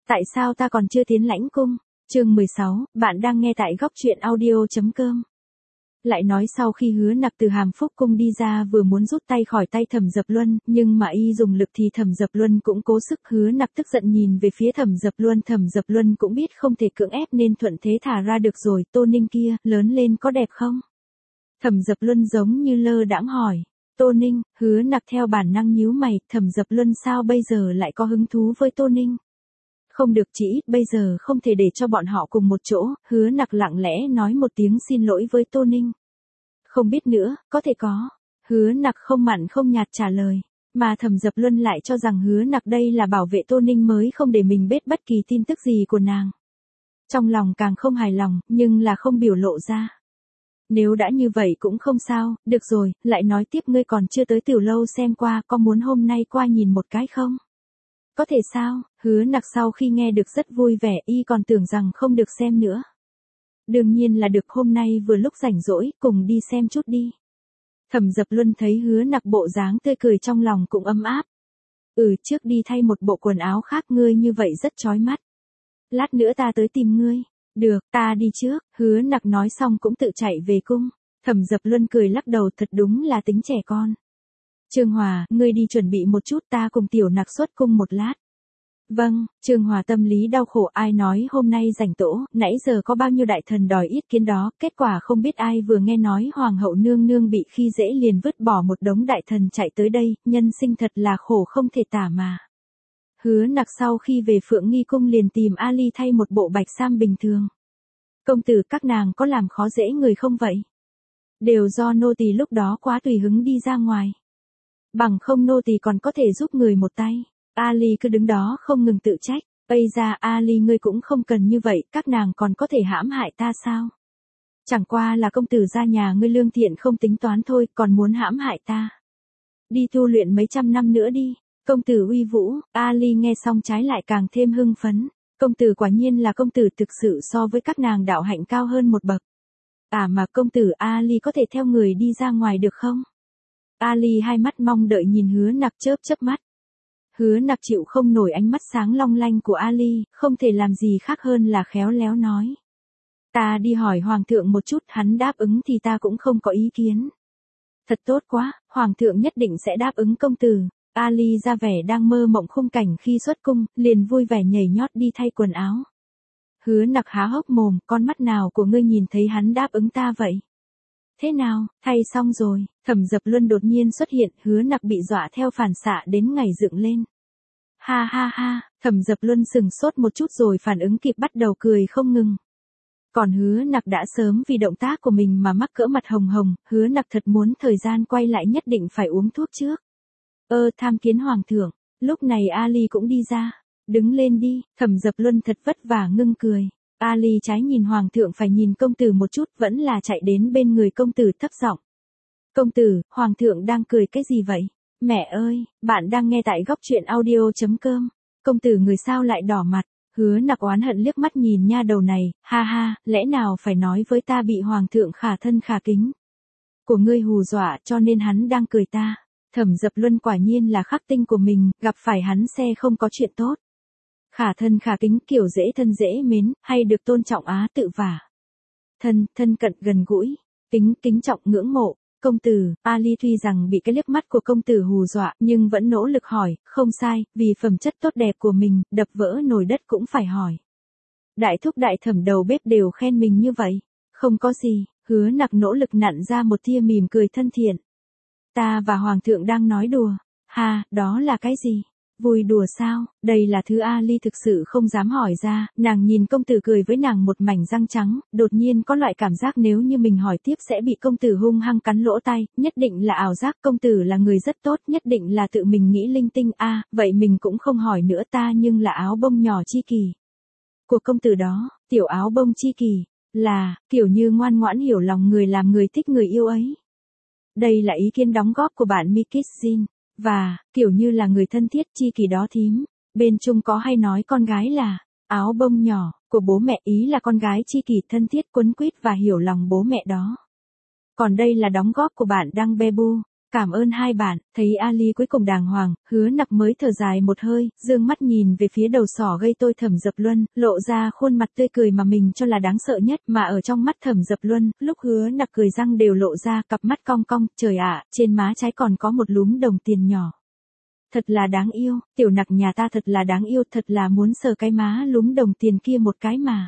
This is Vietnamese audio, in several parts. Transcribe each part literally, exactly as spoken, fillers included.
Tại sao ta còn chưa tiến lãnh cung? Chương mười sáu, bạn đang nghe tại góc truyện audio.com. Lại nói sau khi Hứa Nặc từ Hàm Phúc cung đi ra vừa muốn rút tay khỏi tay Thẩm Dập Luân, nhưng mà y dùng lực thì Thẩm Dập Luân cũng cố sức. Hứa Nặc tức giận nhìn về phía Thẩm Dập Luân, Thẩm Dập Luân cũng biết không thể cưỡng ép nên thuận thế thả ra được rồi. Tô Ninh kia, lớn lên có đẹp không? Thẩm Dập Luân giống như lơ đãng hỏi. Tô Ninh, Hứa Nặc theo bản năng nhíu mày, Thẩm Dập Luân sao bây giờ lại có hứng thú với Tô Ninh? Không được chị, bây giờ không thể để cho bọn họ cùng một chỗ. Hứa Nặc lặng lẽ nói một tiếng xin lỗi với Tô Ninh. Không biết nữa, có thể có. Hứa Nặc không mặn không nhạt trả lời. Mà Thẩm Dập Luân lại cho rằng Hứa Nặc đây là bảo vệ Tô Ninh mới không để mình biết bất kỳ tin tức gì của nàng. Trong lòng càng không hài lòng, nhưng là không biểu lộ ra. Nếu đã như vậy cũng không sao, được rồi, lại nói tiếp, ngươi còn chưa tới tiểu lâu xem qua, có muốn hôm nay qua nhìn một cái không? Có thể sao? Hứa Nặc sau khi nghe được rất vui vẻ, y còn tưởng rằng không được xem nữa. Đương nhiên là được, hôm nay vừa lúc rảnh rỗi, cùng đi xem chút đi. Thẩm Dập Luân thấy Hứa Nặc bộ dáng tươi cười trong lòng cũng ấm áp. Ừ, trước đi thay một bộ quần áo khác, ngươi như vậy rất chói mắt. Lát nữa ta tới tìm ngươi. Được, ta đi trước. Hứa Nặc nói xong cũng tự chạy về cung. Thẩm Dập Luân cười lắc đầu, thật đúng là tính trẻ con. Trương Hòa, ngươi đi chuẩn bị một chút, ta cùng tiểu Nặc xuất cung một lát. Vâng. Trương Hòa tâm lý đau khổ, ai nói hôm nay rảnh tỗ, nãy giờ có bao nhiêu đại thần đòi ý kiến đó, kết quả không biết ai vừa nghe nói hoàng hậu nương nương bị khi dễ liền vứt bỏ một đống đại thần chạy tới đây, nhân sinh thật là khổ không thể tả mà. Hứa Nặc sau khi về Phượng Nghi cung liền tìm Ali thay một bộ bạch sam bình thường. Công tử, các nàng có làm khó dễ người không vậy? Đều do nô tỳ lúc đó quá tùy hứng đi ra ngoài. Bằng không nô tỳ còn có thể giúp người một tay. Ali cứ đứng đó không ngừng tự trách. Bây ra Ali, ngươi cũng không cần như vậy, các nàng còn có thể hãm hại ta sao? Chẳng qua là công tử gia nhà ngươi lương thiện không tính toán thôi, còn muốn hãm hại ta. Đi tu luyện mấy trăm năm nữa đi. Công tử uy vũ. Ali nghe xong trái lại càng thêm hưng phấn. Công tử quả nhiên là công tử, thực sự so với các nàng đạo hạnh cao hơn một bậc. À mà công tử, Ali có thể theo người đi ra ngoài được không? Ali hai mắt mong đợi nhìn Hứa Nặc chớp chớp mắt. Hứa Nặc chịu không nổi ánh mắt sáng long lanh của Ali, không thể làm gì khác hơn là khéo léo nói. Ta đi hỏi hoàng thượng một chút, hắn đáp ứng thì ta cũng không có ý kiến. Thật tốt quá, hoàng thượng nhất định sẽ đáp ứng công tử. Ali ra vẻ đang mơ mộng khung cảnh khi xuất cung, liền vui vẻ nhảy nhót đi thay quần áo. Hứa Nặc há hốc mồm, con mắt nào của ngươi nhìn thấy hắn đáp ứng ta vậy? Thế nào, thay xong rồi? Thẩm Dập Luân đột nhiên xuất hiện, Hứa Nặc bị dọa theo phản xạ đến ngày dựng lên. Ha ha ha, Thẩm Dập Luân sừng sốt một chút rồi phản ứng kịp bắt đầu cười không ngừng. Còn Hứa Nặc đã sớm vì động tác của mình mà mắc cỡ mặt hồng hồng, Hứa Nặc thật muốn thời gian quay lại nhất định phải uống thuốc trước. Ơ tham kiến hoàng thượng, lúc này Ali cũng đi ra. Đứng lên đi, Thẩm Dập Luân thật vất vả ngưng cười. Ali trái nhìn hoàng thượng phải nhìn công tử một chút, vẫn là chạy đến bên người công tử thấp giọng. Công tử, hoàng thượng đang cười cái gì vậy? Mẹ ơi, bạn đang nghe tại góc truyện audio.com. Công tử người sao lại đỏ mặt? Hứa Nặc oán hận liếc mắt nhìn nha đầu này, ha ha, lẽ nào phải nói với ta bị hoàng thượng khả thân khả kính của ngươi hù dọa cho nên hắn đang cười ta. Thẩm Dập Luân quả nhiên là khắc tinh của mình, gặp phải hắn xe không có chuyện tốt. Khả thân khả kính, kiểu dễ thân dễ mến, hay được tôn trọng á tự vả. Thân, thân cận gần gũi, kính, kính trọng ngưỡng mộ. Công tử, Ali tuy rằng bị cái liếc mắt của công tử hù dọa, nhưng vẫn nỗ lực hỏi, không sai, vì phẩm chất tốt đẹp của mình, đập vỡ nồi đất cũng phải hỏi. Đại thúc đại thẩm đầu bếp đều khen mình như vậy. Không có gì, Hứa Nặc nỗ lực nặn ra một tia mỉm cười thân thiện. Ta và hoàng thượng đang nói đùa. Ha, đó là cái gì? Vui đùa sao? Đây là thứ Ali thực sự không dám hỏi ra, nàng nhìn công tử cười với nàng một mảnh răng trắng, đột nhiên có loại cảm giác nếu như mình hỏi tiếp sẽ bị công tử hung hăng cắn lỗ tai, nhất định là ảo giác, công tử là người rất tốt, nhất định là tự mình nghĩ linh tinh, a, à, vậy mình cũng không hỏi nữa, ta nhưng là áo bông nhỏ chi kỳ của công tử đó, tiểu áo bông chi kỳ, là, kiểu như ngoan ngoãn hiểu lòng người, làm người thích người yêu ấy. Đây là ý kiến đóng góp của bạn Mikizin. Và, kiểu như là người thân thiết chi kỳ đó thím. Bên Trung có hay nói con gái là áo bông nhỏ của bố mẹ, ý là con gái chi kỳ thân thiết quấn quýt và hiểu lòng bố mẹ đó. Còn đây là đóng góp của bạn Đăng Bebu. Cảm ơn hai bạn, thấy Ali cuối cùng đàng hoàng, Hứa Nặc mới thở dài một hơi, dương mắt nhìn về phía đầu sỏ gây tôi Thẩm Dập Luân, lộ ra khuôn mặt tươi cười mà mình cho là đáng sợ nhất, mà ở trong mắt Thẩm Dập Luân, lúc Hứa Nặc cười răng đều lộ ra, cặp mắt cong cong, trời ạ, trên má trái còn có một lúm đồng tiền nhỏ. Thật là đáng yêu, tiểu Nặc nhà ta thật là đáng yêu, thật là muốn sờ cái má lúm đồng tiền kia một cái mà.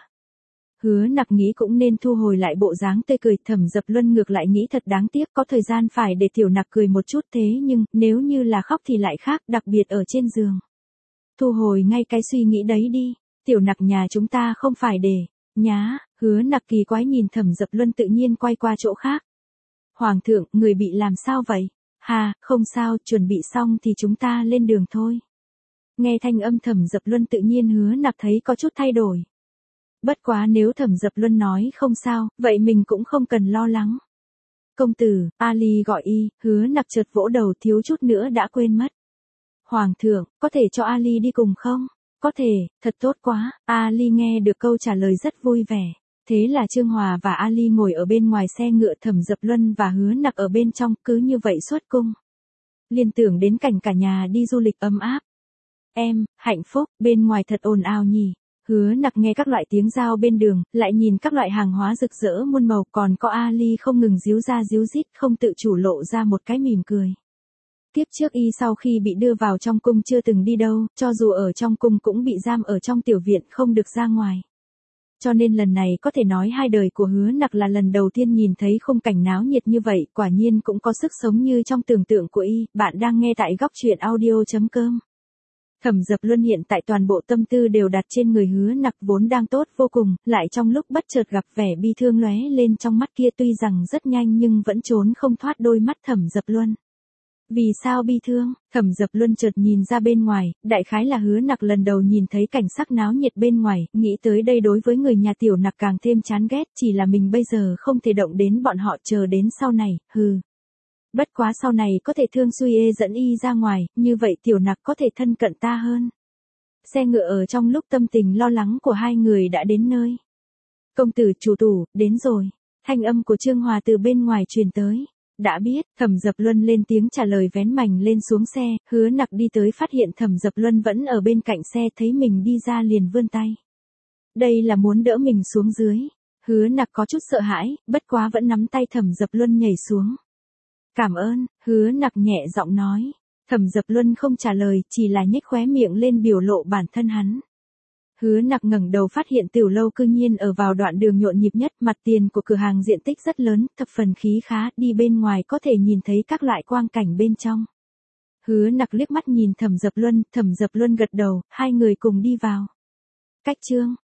Hứa Nặc nghĩ cũng nên thu hồi lại bộ dáng tươi cười, Thẩm Dập Luân ngược lại nghĩ thật đáng tiếc, có thời gian phải để tiểu Nặc cười một chút, thế nhưng, nếu như là khóc thì lại khác, đặc biệt ở trên giường. Thu hồi ngay cái suy nghĩ đấy đi, tiểu Nặc nhà chúng ta không phải để, nhá, Hứa Nặc kỳ quái nhìn Thẩm Dập Luân tự nhiên quay qua chỗ khác. Hoàng thượng, người bị làm sao vậy? Hà, không sao, chuẩn bị xong thì chúng ta lên đường thôi. Nghe thanh âm Thẩm Dập Luân tự nhiên Hứa Nặc thấy có chút thay đổi. Bất quá nếu Thẩm Dập Luân nói không sao, vậy mình cũng không cần lo lắng. Công tử, Ali gọi y, Hứa Nặc chợt vỗ đầu thiếu chút nữa đã quên mất. Hoàng thượng, có thể cho Ali đi cùng không? Có thể, thật tốt quá, Ali nghe được câu trả lời rất vui vẻ. Thế là Trương Hòa và Ali ngồi ở bên ngoài xe ngựa, Thẩm Dập Luân và Hứa Nặc ở bên trong, cứ như vậy suốt cung. Liên tưởng đến cảnh cả nhà đi du lịch ấm áp. Em, hạnh phúc, bên ngoài thật ồn ào nhỉ. Hứa Nặc nghe các loại tiếng giao bên đường, lại nhìn các loại hàng hóa rực rỡ muôn màu, còn có Ali không ngừng díu ra díu dít, không tự chủ lộ ra một cái mỉm cười. Tiếp trước y sau khi bị đưa vào trong cung chưa từng đi đâu, cho dù ở trong cung cũng bị giam ở trong tiểu viện không được ra ngoài. Cho nên lần này có thể nói hai đời của Hứa Nặc là lần đầu tiên nhìn thấy khung cảnh náo nhiệt như vậy, quả nhiên cũng có sức sống như trong tưởng tượng của y. Bạn đang nghe tại góc truyện audio chấm com. Thẩm Dập Luân hiện tại toàn bộ tâm tư đều đặt trên người Hứa Nặc vốn đang tốt vô cùng, lại trong lúc bất chợt gặp vẻ bi thương lóe lên trong mắt kia, tuy rằng rất nhanh nhưng vẫn trốn không thoát đôi mắt Thẩm Dập Luân. Vì sao bi thương? Thẩm Dập Luân chợt nhìn ra bên ngoài, đại khái là Hứa Nặc lần đầu nhìn thấy cảnh sắc náo nhiệt bên ngoài, nghĩ tới đây đối với người nhà tiểu Nặc càng thêm chán ghét, chỉ là mình bây giờ không thể động đến bọn họ, chờ đến sau này, hừ. Bất quá sau này có thể thương Xuy Ê dẫn y ra ngoài, như vậy tiểu Nặc có thể thân cận ta hơn. Xe ngựa ở trong lúc tâm tình lo lắng của hai người đã đến nơi. Công tử chủ tủ, đến rồi. Thanh âm của Trương Hòa từ bên ngoài truyền tới. Đã biết, Thẩm Dập Luân lên tiếng trả lời vén mành lên xuống xe, Hứa Nặc đi tới phát hiện Thẩm Dập Luân vẫn ở bên cạnh xe, thấy mình đi ra liền vươn tay. Đây là muốn đỡ mình xuống dưới. Hứa Nặc có chút sợ hãi, bất quá vẫn nắm tay Thẩm Dập Luân nhảy xuống. Cảm ơn, Hứa Nặc nhẹ giọng nói. Thẩm Dập Luân không trả lời, chỉ là nhếch khóe miệng lên biểu lộ bản thân hắn. Hứa Nặc ngẩng đầu phát hiện tiểu lâu cư nhiên ở vào đoạn đường nhộn nhịp nhất, mặt tiền của cửa hàng diện tích rất lớn, thập phần khí khá, đi bên ngoài có thể nhìn thấy các loại quang cảnh bên trong. Hứa Nặc liếc mắt nhìn Thẩm Dập Luân, Thẩm Dập Luân gật đầu, hai người cùng đi vào. Cách chương,